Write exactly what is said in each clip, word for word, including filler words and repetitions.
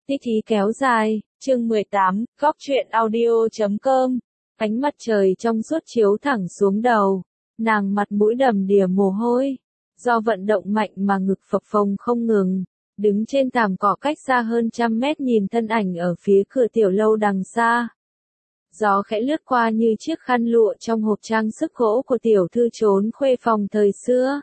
Tí thí kéo dài, chương mười tám, góc truyện audio chấm com. Ánh mặt trời trong suốt chiếu thẳng xuống đầu, nàng mặt mũi đầm đìa mồ hôi, do vận động mạnh mà ngực phập phồng không ngừng, đứng trên thảm cỏ cách xa hơn trăm mét nhìn thân ảnh ở phía cửa tiểu lâu đằng xa. Gió khẽ lướt qua như chiếc khăn lụa trong hộp trang sức gỗ của tiểu thư trốn khuê phòng thời xưa.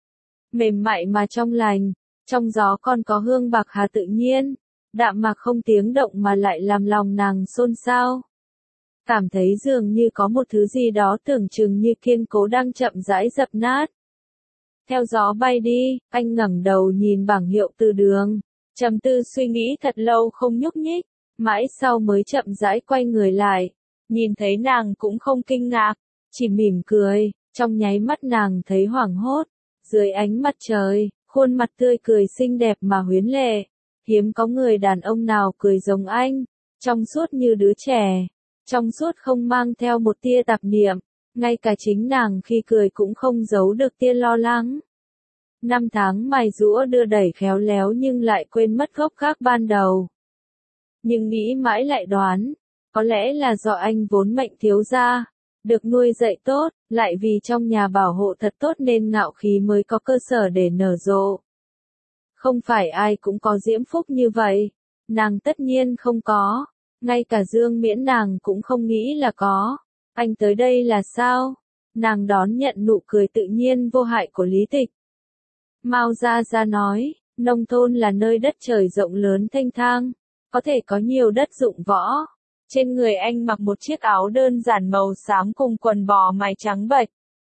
Mềm mại mà trong lành, trong gió còn có hương bạc hà tự nhiên, đạm mạc không tiếng động mà lại làm lòng nàng xôn xao. Cảm thấy dường như có một thứ gì đó tưởng chừng như kiên cố đang chậm rãi dập nát. Theo gió bay đi, anh ngẩng đầu nhìn bảng hiệu từ đường, trầm tư suy nghĩ thật lâu không nhúc nhích, mãi sau mới chậm rãi quay người lại, nhìn thấy nàng cũng không kinh ngạc, chỉ mỉm cười, trong nháy mắt nàng thấy hoảng hốt, dưới ánh mặt trời, khuôn mặt tươi cười xinh đẹp mà huyến lệ, hiếm có người đàn ông nào cười giống anh, trong suốt như đứa trẻ, trong suốt không mang theo một tia tạp niệm, ngay cả chính nàng khi cười cũng không giấu được tia lo lắng. Năm tháng mài giũa đưa đẩy khéo léo nhưng lại quên mất gốc gác ban đầu. Nhưng nghĩ mãi lại đoán, có lẽ là do anh vốn mệnh thiếu gia, được nuôi dạy tốt, lại vì trong nhà bảo hộ thật tốt nên ngạo khí mới có cơ sở để nở rộ. Không phải ai cũng có diễm phúc như vậy, nàng tất nhiên không có, ngay cả Dương Miễn nàng cũng không nghĩ là có. Anh tới đây là sao? Nàng đón nhận nụ cười tự nhiên vô hại của Lý Tịch. Mao Gia Gia nói, nông thôn là nơi đất trời rộng lớn thênh thang, có thể có nhiều đất dụng võ. Trên người anh mặc một chiếc áo đơn giản màu xám cùng quần bò mái trắng bệch.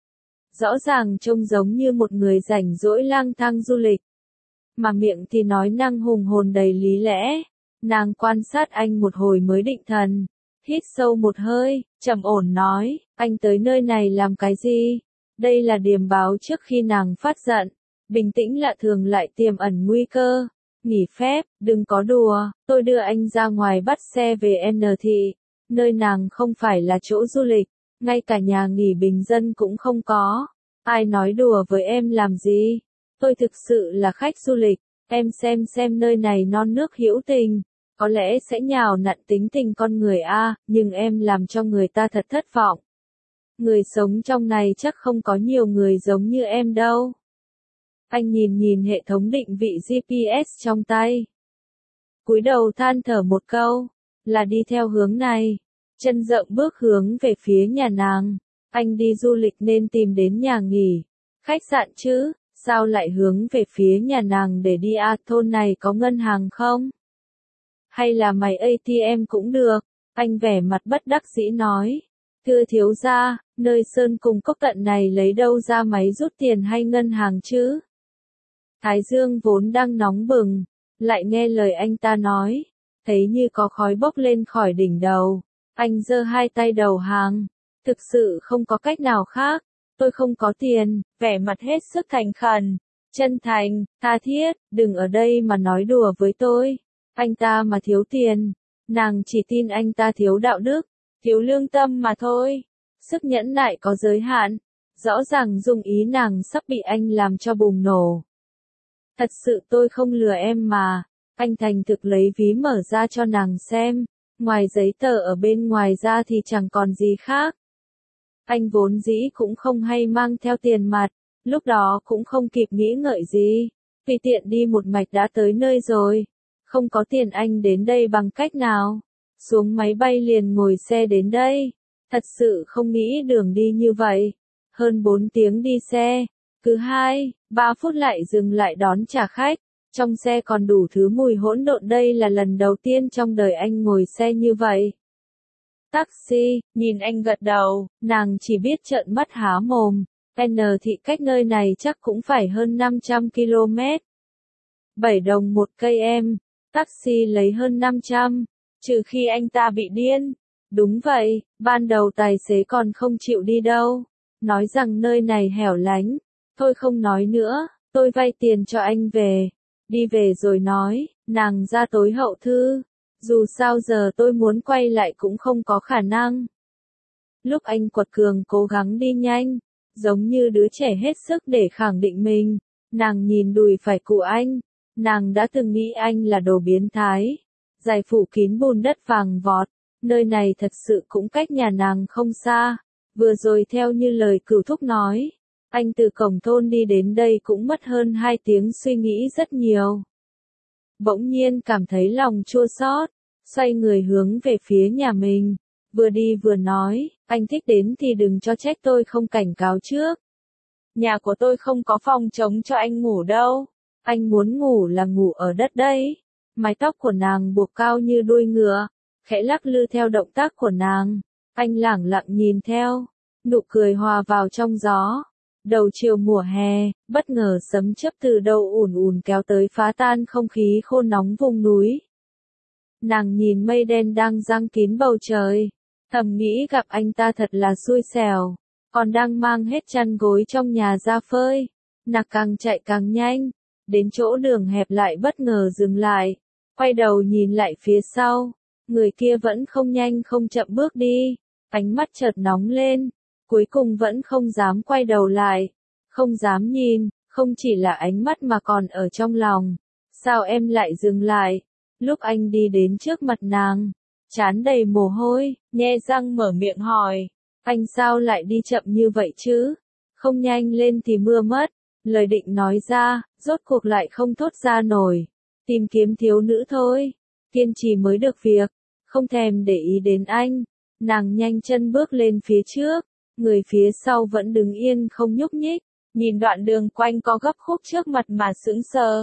Rõ ràng trông giống như một người rảnh rỗi lang thang du lịch. Mà miệng thì nói năng hùng hồn đầy lý lẽ. Nàng quan sát anh một hồi mới định thần. Hít sâu một hơi, trầm ổn nói, anh tới nơi này làm cái gì? Đây là điềm báo trước khi nàng phát giận. Bình tĩnh lạ thường lại tiềm ẩn nguy cơ. Nghỉ phép, đừng có đùa, tôi đưa anh ra ngoài bắt xe về N thị. Nơi nàng không phải là chỗ du lịch, ngay cả nhà nghỉ bình dân cũng không có. Ai nói đùa với em làm gì? Tôi thực sự là khách du lịch, em xem xem nơi này non nước hữu tình. Có lẽ sẽ nhào nặn tính tình con người a, nhưng em làm cho người ta thật thất vọng. Người sống trong này chắc không có nhiều người giống như em đâu. Anh nhìn nhìn hệ thống định vị G P S trong tay. Cúi đầu than thở một câu, là đi theo hướng này. Chân rộng bước hướng về phía nhà nàng. Anh đi du lịch nên tìm đến nhà nghỉ. Khách sạn chứ, sao lại hướng về phía nhà nàng để đi à, thôn này có ngân hàng không? Hay là máy A T M cũng được, anh vẻ mặt bất đắc dĩ nói. Thưa thiếu gia, nơi sơn cùng cốc tận này lấy đâu ra máy rút tiền hay ngân hàng chứ? Thái dương vốn đang nóng bừng, lại nghe lời anh ta nói, thấy như có khói bốc lên khỏi đỉnh đầu. Anh giơ hai tay đầu hàng, thực sự không có cách nào khác, tôi không có tiền, vẻ mặt hết sức thành khẩn, chân thành, tha thiết, đừng ở đây mà nói đùa với tôi. Anh ta mà thiếu tiền, nàng chỉ tin anh ta thiếu đạo đức, thiếu lương tâm mà thôi. Sức nhẫn nại có giới hạn, rõ ràng dung ý nàng sắp bị anh làm cho bùng nổ. Thật sự tôi không lừa em mà, anh thành thực lấy ví mở ra cho nàng xem, ngoài giấy tờ ở bên ngoài ra thì chẳng còn gì khác. Anh vốn dĩ cũng không hay mang theo tiền mặt, lúc đó cũng không kịp nghĩ ngợi gì, tùy tiện đi một mạch đã tới nơi rồi. Không có tiền anh đến đây bằng cách nào? Xuống máy bay liền ngồi xe đến đây. Thật sự không nghĩ đường đi như vậy. Hơn bốn tiếng đi xe. Cứ hai, ba phút lại dừng lại đón trả khách. Trong xe còn đủ thứ mùi hỗn độn, đây là lần đầu tiên trong đời anh ngồi xe như vậy. Taxi, nhìn anh gật đầu, nàng chỉ biết trợn mắt há mồm. N thị cách nơi này chắc cũng phải hơn năm trăm ki lô mét. bảy đồng một cây em. Taxi lấy hơn năm trăm, trừ khi anh ta bị điên. Đúng vậy, ban đầu tài xế còn không chịu đi đâu. Nói rằng nơi này hẻo lánh. Thôi không nói nữa, tôi vay tiền cho anh về. Đi về rồi nói, nàng ra tối hậu thư. Dù sao giờ tôi muốn quay lại cũng không có khả năng. Lúc anh quật cường cố gắng đi nhanh, giống như đứa trẻ hết sức để khẳng định mình. Nàng nhìn đùi phải của anh. Nàng đã từng nghĩ anh là đồ biến thái, dài phủ kín bùn đất vàng vọt, nơi này thật sự cũng cách nhà nàng không xa, vừa rồi theo như lời Cửu thúc nói, anh từ cổng thôn đi đến đây cũng mất hơn hai tiếng suy nghĩ rất nhiều. Bỗng nhiên cảm thấy lòng chua xót, xoay người hướng về phía nhà mình, vừa đi vừa nói, anh thích đến thì đừng cho trách tôi không cảnh cáo trước. Nhà của tôi không có phòng trống cho anh ngủ đâu, anh muốn ngủ là ngủ ở đất đấy. Mái tóc của nàng buộc cao như đuôi ngựa, khẽ lắc lư theo động tác của nàng, anh lẳng lặng nhìn theo, nụ cười hòa vào trong gió. Đầu chiều mùa hè, bất ngờ sấm chớp từ đâu ùn ùn kéo tới phá tan không khí khô nóng vùng núi. Nàng nhìn mây đen đang giăng kín bầu trời, thầm nghĩ gặp anh ta thật là xui xẻo, còn đang mang hết chăn gối trong nhà ra phơi. Nàng càng chạy càng nhanh, đến chỗ đường hẹp lại bất ngờ dừng lại, quay đầu nhìn lại phía sau, người kia vẫn không nhanh không chậm bước đi, ánh mắt chợt nóng lên, cuối cùng vẫn không dám quay đầu lại, không dám nhìn, không chỉ là ánh mắt mà còn ở trong lòng. Sao em lại dừng lại? Lúc anh đi đến trước mặt nàng, trán đầy mồ hôi, nhe răng mở miệng hỏi, anh sao lại đi chậm như vậy chứ? Không nhanh lên thì mưa mất. Lời định nói ra, rốt cuộc lại không thốt ra nổi. Tìm kiếm thiếu nữ thôi, kiên trì mới được việc, không thèm để ý đến anh. Nàng nhanh chân bước lên phía trước, người phía sau vẫn đứng yên không nhúc nhích, nhìn đoạn đường quanh có gấp khúc trước mặt mà sững sờ.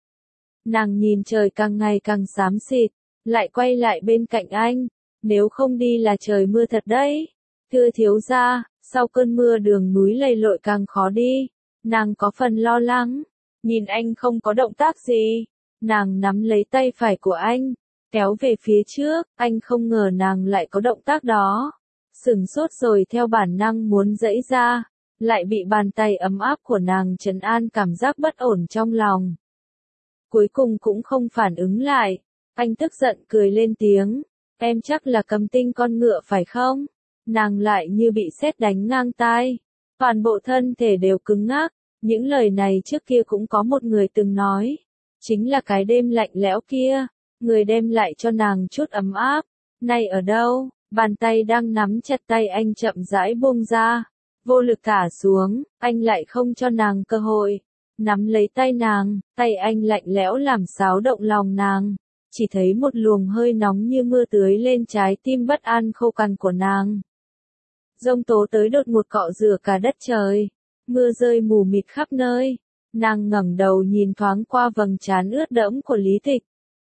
Nàng nhìn trời càng ngày càng xám xịt, lại quay lại bên cạnh anh, nếu không đi là trời mưa thật đấy. Thưa thiếu gia, sau cơn mưa đường núi lầy lội càng khó đi. Nàng có phần lo lắng, nhìn anh không có động tác gì, nàng nắm lấy tay phải của anh, kéo về phía trước, anh không ngờ nàng lại có động tác đó. Sửng sốt rồi theo bản năng muốn giãy ra, lại bị bàn tay ấm áp của nàng trấn an cảm giác bất ổn trong lòng. Cuối cùng cũng không phản ứng lại, anh tức giận cười lên tiếng, em chắc là cầm tinh con ngựa phải không? Nàng lại như bị sét đánh ngang tai. Toàn bộ thân thể đều cứng ngắc, những lời này trước kia cũng có một người từng nói, chính là cái đêm lạnh lẽo kia, người đem lại cho nàng chút ấm áp, nay ở đâu, bàn tay đang nắm chặt tay anh chậm rãi buông ra, vô lực thả xuống, anh lại không cho nàng cơ hội, nắm lấy tay nàng, tay anh lạnh lẽo làm xáo động lòng nàng, chỉ thấy một luồng hơi nóng như mưa tưới lên trái tim bất an khô cằn của nàng. Giông tố tới đột ngột cọ rửa cả đất trời, mưa rơi mù mịt khắp nơi, nàng ngẩng đầu nhìn thoáng qua vầng trán ướt đẫm của Lý Tịch.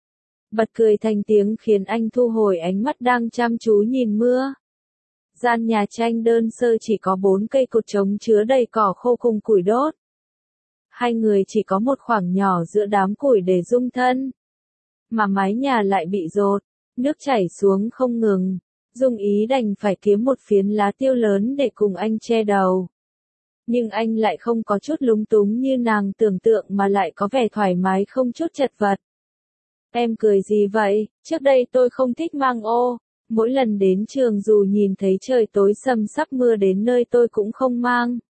Bật cười thành tiếng khiến anh thu hồi ánh mắt đang chăm chú nhìn mưa. Gian nhà tranh đơn sơ chỉ có bốn cây cột trống chứa đầy cỏ khô cùng củi đốt. Hai người chỉ có một khoảng nhỏ giữa đám củi để dung thân. Mà mái nhà lại bị dột, nước chảy xuống không ngừng. Dung ý đành phải kiếm một phiến lá tiêu lớn để cùng anh che đầu. Nhưng anh lại không có chút lúng túng như nàng tưởng tượng mà lại có vẻ thoải mái không chút chật vật. Em cười gì vậy, trước đây tôi không thích mang ô, mỗi lần đến trường dù nhìn thấy trời tối sầm sắp mưa đến nơi tôi cũng không mang.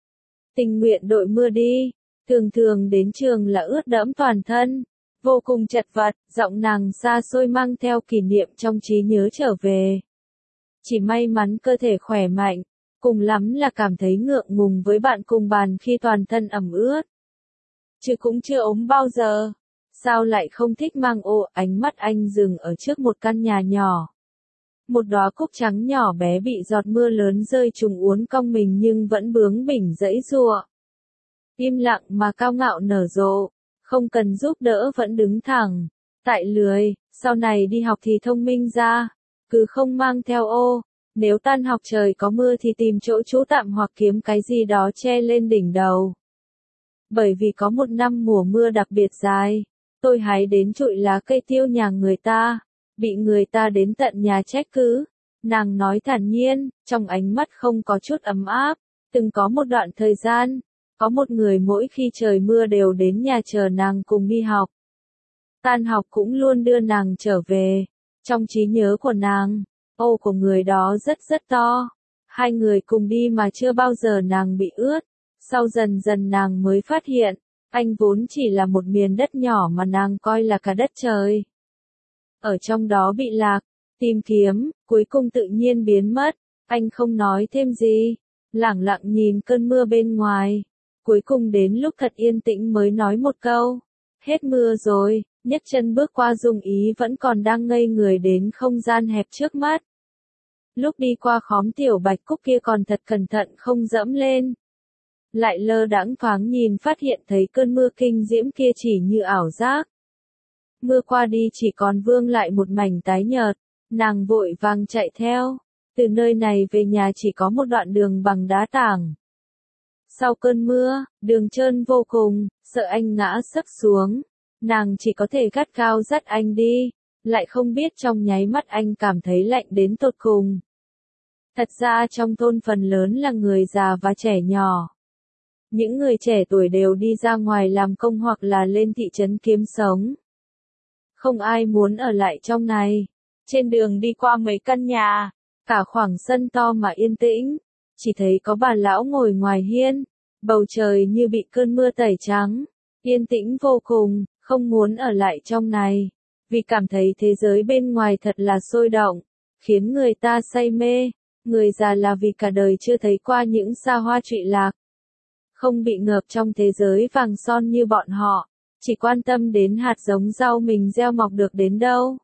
Tình nguyện đội mưa đi, thường thường đến trường là ướt đẫm toàn thân, vô cùng chật vật, giọng nàng xa xôi mang theo kỷ niệm trong trí nhớ trở về. Chỉ may mắn cơ thể khỏe mạnh, cùng lắm là cảm thấy ngượng ngùng với bạn cùng bàn khi toàn thân ẩm ướt. Chứ cũng chưa ốm bao giờ. Sao lại không thích mang ô? Ánh mắt anh dừng ở trước một căn nhà nhỏ. Một đóa cúc trắng nhỏ bé bị giọt mưa lớn rơi trùng uốn cong mình nhưng vẫn bướng bỉnh giãy giụa. Im lặng mà cao ngạo nở rộ, không cần giúp đỡ vẫn đứng thẳng. Tại lười, sau này đi học thì thông minh ra, cứ không mang theo ô. Nếu tan học trời có mưa thì tìm chỗ trú tạm hoặc kiếm cái gì đó che lên đỉnh đầu. Bởi vì có một năm mùa mưa đặc biệt dài, tôi hái đến trụi lá cây tiêu nhà người ta, bị người ta đến tận nhà trách cứ. Nàng nói thản nhiên, trong ánh mắt không có chút ấm áp, từng có một đoạn thời gian, có một người mỗi khi trời mưa đều đến nhà chờ nàng cùng đi học. Tan học cũng luôn đưa nàng trở về, trong trí nhớ của nàng. Ô của người đó rất rất to. Hai người cùng đi mà chưa bao giờ nàng bị ướt. Sau dần dần nàng mới phát hiện, anh vốn chỉ là một miền đất nhỏ mà nàng coi là cả đất trời. ở trong đó bị lạc, tìm kiếm, cuối cùng tự nhiên biến mất. Anh không nói thêm gì, lẳng lặng nhìn cơn mưa bên ngoài. Cuối cùng đến lúc thật yên tĩnh mới nói một câu. Hết mưa rồi, nhấc chân bước qua Dung Ý vẫn còn đang ngây người đến không gian hẹp trước mắt. Lúc đi qua khóm tiểu bạch cúc kia còn thật cẩn thận không dẫm lên. Lại lơ đãng thoáng nhìn phát hiện thấy cơn mưa kinh diễm kia chỉ như ảo giác. Mưa qua đi chỉ còn vương lại một mảnh tái nhợt, nàng vội vàng chạy theo. Từ nơi này về nhà chỉ có một đoạn đường bằng đá tảng. Sau cơn mưa, đường trơn vô cùng, sợ anh ngã sấp xuống. Nàng chỉ có thể gắt gao dắt anh đi, lại không biết trong nháy mắt anh cảm thấy lạnh đến tột cùng. Thật ra trong thôn phần lớn là người già và trẻ nhỏ. Những người trẻ tuổi đều đi ra ngoài làm công hoặc là lên thị trấn kiếm sống. Không ai muốn ở lại trong này. Trên đường đi qua mấy căn nhà, cả khoảng sân to mà yên tĩnh, chỉ thấy có bà lão ngồi ngoài hiên, bầu trời như bị cơn mưa tẩy trắng, yên tĩnh vô cùng, không muốn ở lại trong này, vì cảm thấy thế giới bên ngoài thật là sôi động, khiến người ta say mê. Người già là vì cả đời chưa thấy qua những xa hoa trụy lạc, không bị ngợp trong thế giới vàng son như bọn họ, chỉ quan tâm đến hạt giống rau mình gieo mọc được đến đâu.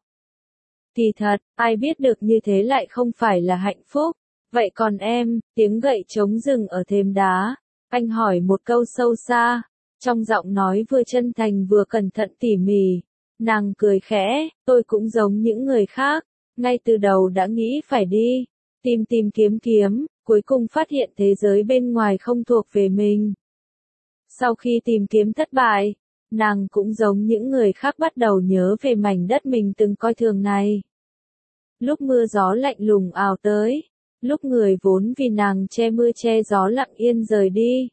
Kỳ thật, ai biết được như thế lại không phải là hạnh phúc. Vậy còn em, tiếng gậy trống rừng ở thềm đá. Anh hỏi một câu sâu xa, trong giọng nói vừa chân thành vừa cẩn thận tỉ mỉ. Nàng cười khẽ, tôi cũng giống những người khác, ngay từ đầu đã nghĩ phải đi, tìm tìm kiếm kiếm, cuối cùng phát hiện thế giới bên ngoài không thuộc về mình. Sau khi tìm kiếm thất bại, nàng cũng giống những người khác bắt đầu nhớ về mảnh đất mình từng coi thường này. Lúc mưa gió lạnh lùng ào tới, lúc người vốn vì nàng che mưa che gió lặng yên rời đi.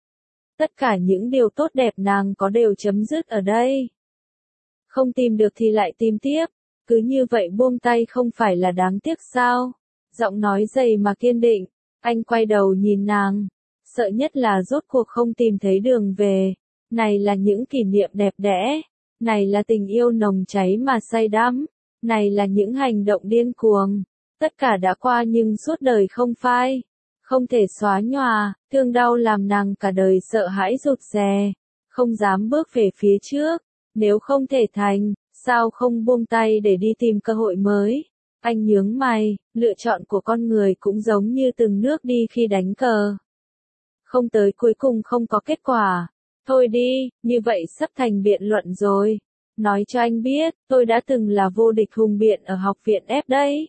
Tất cả những điều tốt đẹp nàng có đều chấm dứt ở đây. Không tìm được thì lại tìm tiếp, cứ như vậy buông tay không phải là đáng tiếc sao? Giọng nói dày mà kiên định, anh quay đầu nhìn nàng, sợ nhất là rốt cuộc không tìm thấy đường về. Này là những kỷ niệm đẹp đẽ, này là tình yêu nồng cháy mà say đắm, này là những hành động điên cuồng. Tất cả đã qua nhưng suốt đời không phai, không thể xóa nhòa, thương đau làm nàng cả đời sợ hãi rụt rè, không dám bước về phía trước. Nếu không thể thành, sao không buông tay để đi tìm cơ hội mới? Anh nhướng mày, lựa chọn của con người cũng giống như từng nước đi khi đánh cờ. Không tới cuối cùng không có kết quả. Thôi đi, như vậy sắp thành biện luận rồi. Nói cho anh biết, tôi đã từng là vô địch hùng biện ở học viện ép đấy.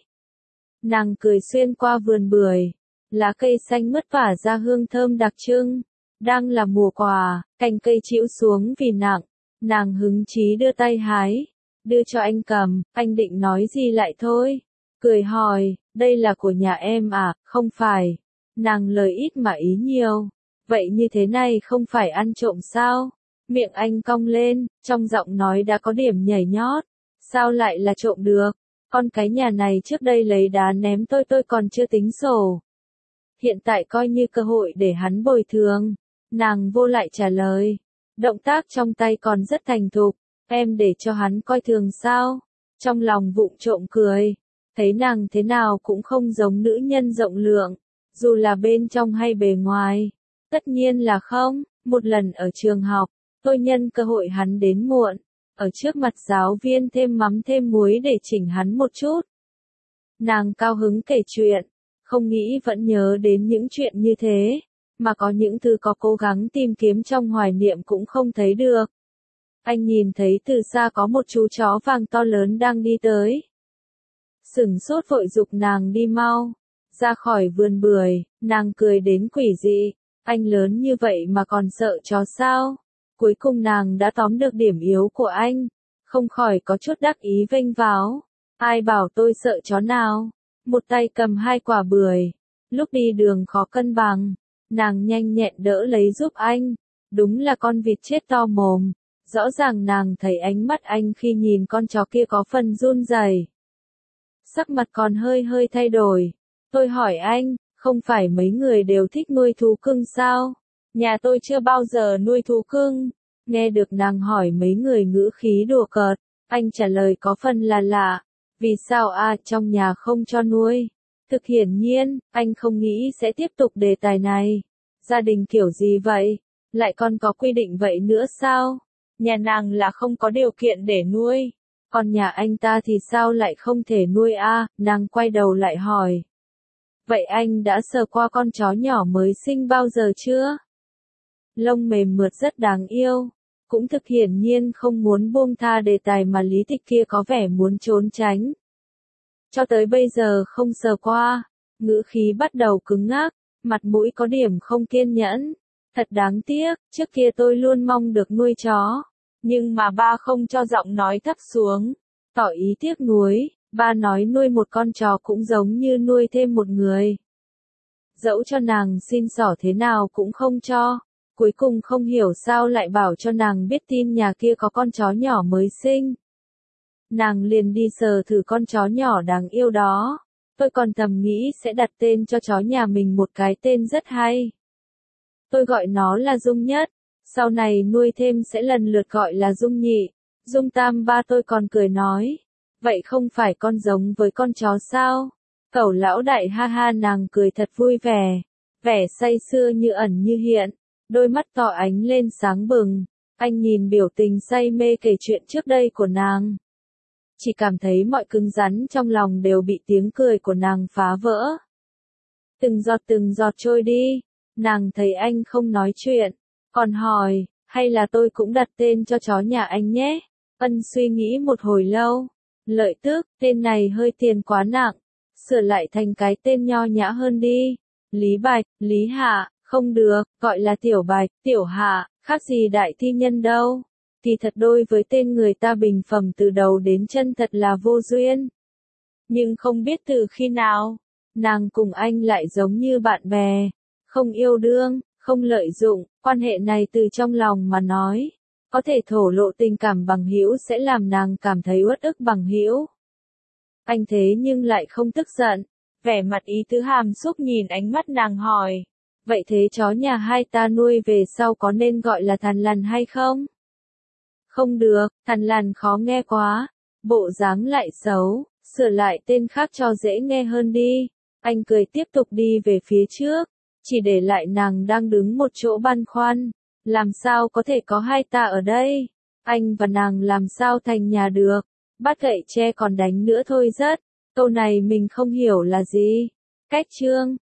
Nàng cười xuyên qua vườn bưởi, lá cây xanh mướt tỏa ra hương thơm đặc trưng. Đang là mùa quà, cành cây chĩu xuống vì nặng, nàng hứng chí đưa tay hái, đưa cho anh cầm, anh định nói gì lại thôi. Cười hỏi, đây là của nhà em à, không phải. Nàng lời ít mà ý nhiều. Vậy như thế này không phải ăn trộm sao? Miệng anh cong lên, trong giọng nói đã có điểm nhảy nhót. Sao lại là trộm được? Con cái nhà này trước đây lấy đá ném tôi tôi còn chưa tính sổ. Hiện tại coi như cơ hội để hắn bồi thường. Nàng vô lại trả lời. Động tác trong tay còn rất thành thục. Em để cho hắn coi thường sao? Trong lòng vụng trộm cười. Thấy nàng thế nào cũng không giống nữ nhân rộng lượng. Dù là bên trong hay bề ngoài. Tất nhiên là không. Một lần ở trường học, tôi nhân cơ hội hắn đến muộn. Ở trước mặt giáo viên thêm mắm thêm muối để chỉnh hắn một chút. Nàng cao hứng kể chuyện. Không nghĩ vẫn nhớ đến những chuyện như thế. Mà có những thứ có cố gắng tìm kiếm trong hoài niệm cũng không thấy được. Anh nhìn thấy từ xa có một chú chó vàng to lớn đang đi tới. Sửng sốt vội giục nàng đi mau. Ra khỏi vườn bưởi, nàng cười đến quỷ dị. Anh lớn như vậy mà còn sợ chó sao? Cuối cùng nàng đã tóm được điểm yếu của anh. Không khỏi có chút đắc ý vênh váo. Ai bảo tôi sợ chó nào? Một tay cầm hai quả bưởi. Lúc đi đường khó cân bằng. Nàng nhanh nhẹn đỡ lấy giúp anh. Đúng là con vịt chết to mồm. Rõ ràng nàng thấy ánh mắt anh khi nhìn con chó kia có phần run rẩy. Sắc mặt còn hơi hơi thay đổi. Tôi hỏi anh, không phải mấy người đều thích nuôi thú cưng sao? Nhà tôi chưa bao giờ nuôi thú cưng. Nghe được nàng hỏi mấy người ngữ khí đùa cợt. Anh trả lời có phần là lạ. Vì sao a trong nhà không cho nuôi? Thực hiển nhiên, anh không nghĩ sẽ tiếp tục đề tài này. Gia đình kiểu gì vậy? Lại còn có quy định vậy nữa sao? Nhà nàng là không có điều kiện để nuôi. Còn nhà anh ta thì sao lại không thể nuôi a? Nàng quay đầu lại hỏi. Vậy anh đã sờ qua con chó nhỏ mới sinh bao giờ chưa? Lông mềm mượt rất đáng yêu. Cũng thực hiển nhiên không muốn buông tha đề tài mà Lý Tịch kia có vẻ muốn trốn tránh. Cho tới bây giờ không sờ qua. Ngữ khí bắt đầu cứng ngắc, mặt mũi có điểm không kiên nhẫn. Thật đáng tiếc, trước kia tôi luôn mong được nuôi chó. Nhưng mà ba không cho, giọng nói thấp xuống. Tỏ ý tiếc nuối, ba nói nuôi một con chó cũng giống như nuôi thêm một người. Dẫu cho nàng xin xỏ thế nào cũng không cho. Cuối cùng không hiểu sao lại bảo cho nàng biết tin nhà kia có con chó nhỏ mới sinh. Nàng liền đi sờ thử con chó nhỏ đáng yêu đó. Tôi còn thầm nghĩ sẽ đặt tên cho chó nhà mình một cái tên rất hay. Tôi gọi nó là Dung Nhất, sau này nuôi thêm sẽ lần lượt gọi là Dung Nhị, Dung Tam. Ba tôi còn cười nói, vậy không phải con giống với con chó sao? Cẩu lão đại ha ha, nàng cười thật vui vẻ, vẻ say sưa như ẩn như hiện, đôi mắt to ánh lên sáng bừng. Anh nhìn biểu tình say mê kể chuyện trước đây của nàng. Chỉ cảm thấy mọi cứng rắn trong lòng đều bị tiếng cười của nàng phá vỡ. Từng giọt từng giọt trôi đi, nàng thấy anh không nói chuyện, còn hỏi, hay là tôi cũng đặt tên cho chó nhà anh nhé? Ân suy nghĩ một hồi lâu, lợi tức, tên này hơi tiền quá nặng, sửa lại thành cái tên nho nhã hơn đi. Lý Bạch, Lý Hạ, không được, gọi là Tiểu Bạch, Tiểu Hạ, khác gì đại thi nhân đâu. Thì thật đôi với tên người ta bình phẩm từ đầu đến chân thật là vô duyên. Nhưng không biết từ khi nào, nàng cùng anh lại giống như bạn bè, không yêu đương, không lợi dụng, quan hệ này từ trong lòng mà nói, có thể thổ lộ tình cảm bằng hữu sẽ làm nàng cảm thấy uất ức bằng hữu. Anh thế nhưng lại không tức giận, vẻ mặt ý tứ hàm xúc nhìn ánh mắt nàng hỏi, vậy thế chó nhà hai ta nuôi về sau có nên gọi là Thằn Lằn hay không? Không được, Thằn Lằn khó nghe quá, bộ dáng lại xấu, sửa lại tên khác cho dễ nghe hơn đi. Anh cười tiếp tục đi về phía trước, chỉ để lại nàng đang đứng một chỗ băn khoăn, làm sao có thể có hai ta ở đây? Anh và nàng làm sao thành nhà được? Bắt gậy tre còn đánh nữa thôi rất. Câu này mình không hiểu là gì. Cách chương